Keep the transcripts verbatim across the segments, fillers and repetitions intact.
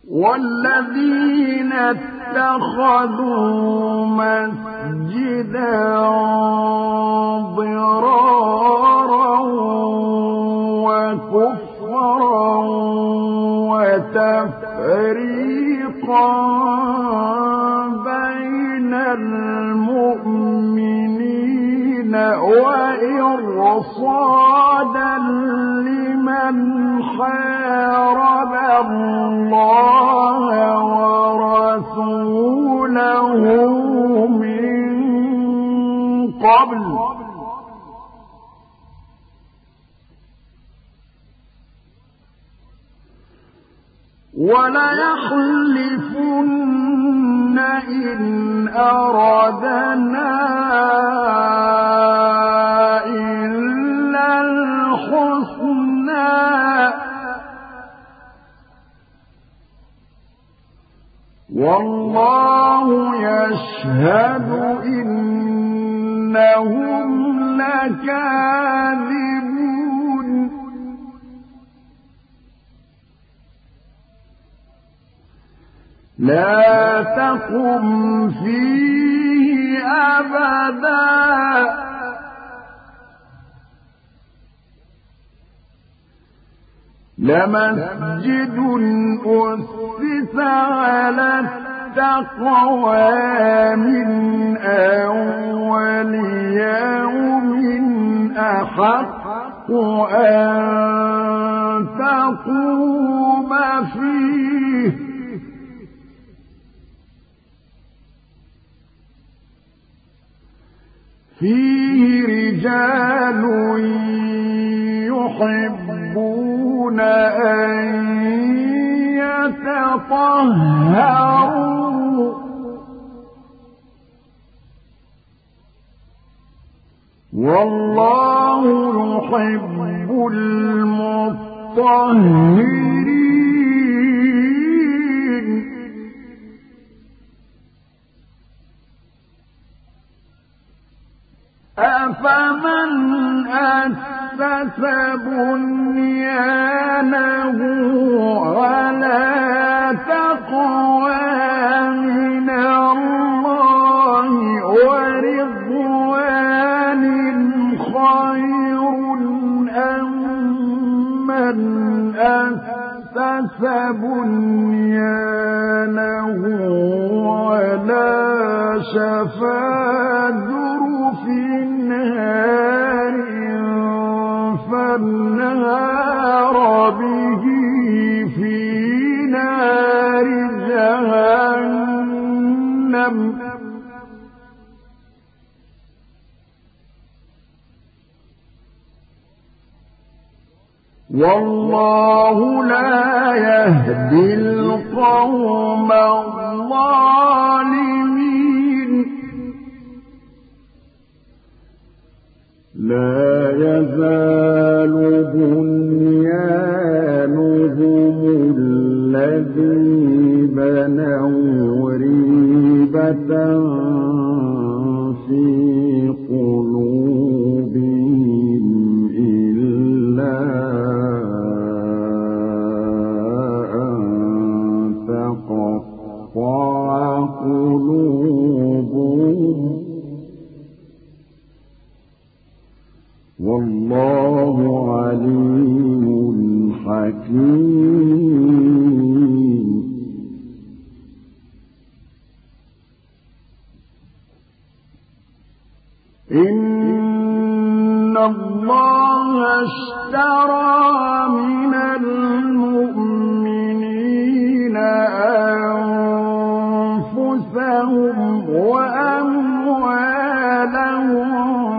والذين اتخذوا مسجدا ضرارا وكفرا وتفريقا بين المؤمنين وإرصادا لمن حارب الله ورسوله من قبل وليحلفن إن أردنا إلا الحسنى والله يشهد إنهم لكاذبون لا تقم فيه أبدا لمسجد أسس على التقوى من أول يوم أحق أن تقوم فيه فيه رجال يحبون أن يتطهروا والله يحب المطهرين أفمن أسس بنيانه على تقوى من الله ورضوان خير أم من أسس بنيانه على شفا جرف نار فانهار به في نار جهنم والله لا يهدي القوم الظالمين لا يزال بنيانهم الذي بنوا ريبة في قلوبهم إلا أن تقطع قلوبهم والله عليم حكيم إن الله اشترى من المؤمنين أنفسهم وأموالهم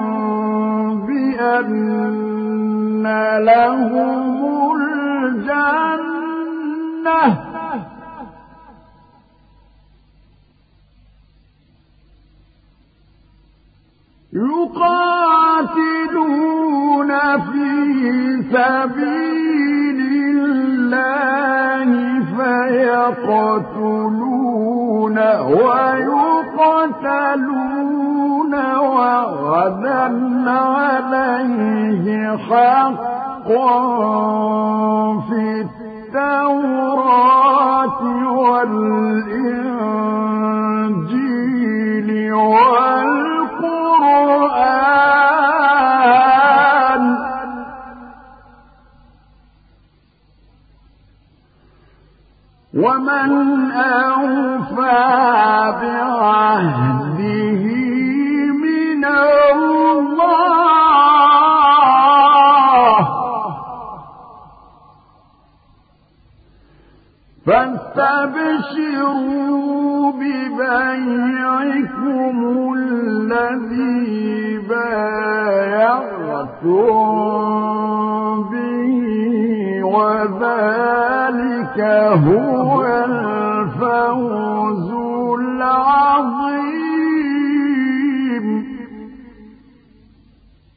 بأن لهم الجنة يقاتلون في سبيل الله فيقتلون ويقتلون وعدا عليه حقا في التوراة ومن أوفى بعهده من الله فاستبشروا ببيعكم الذي بايعتم به وذلك هو الفوز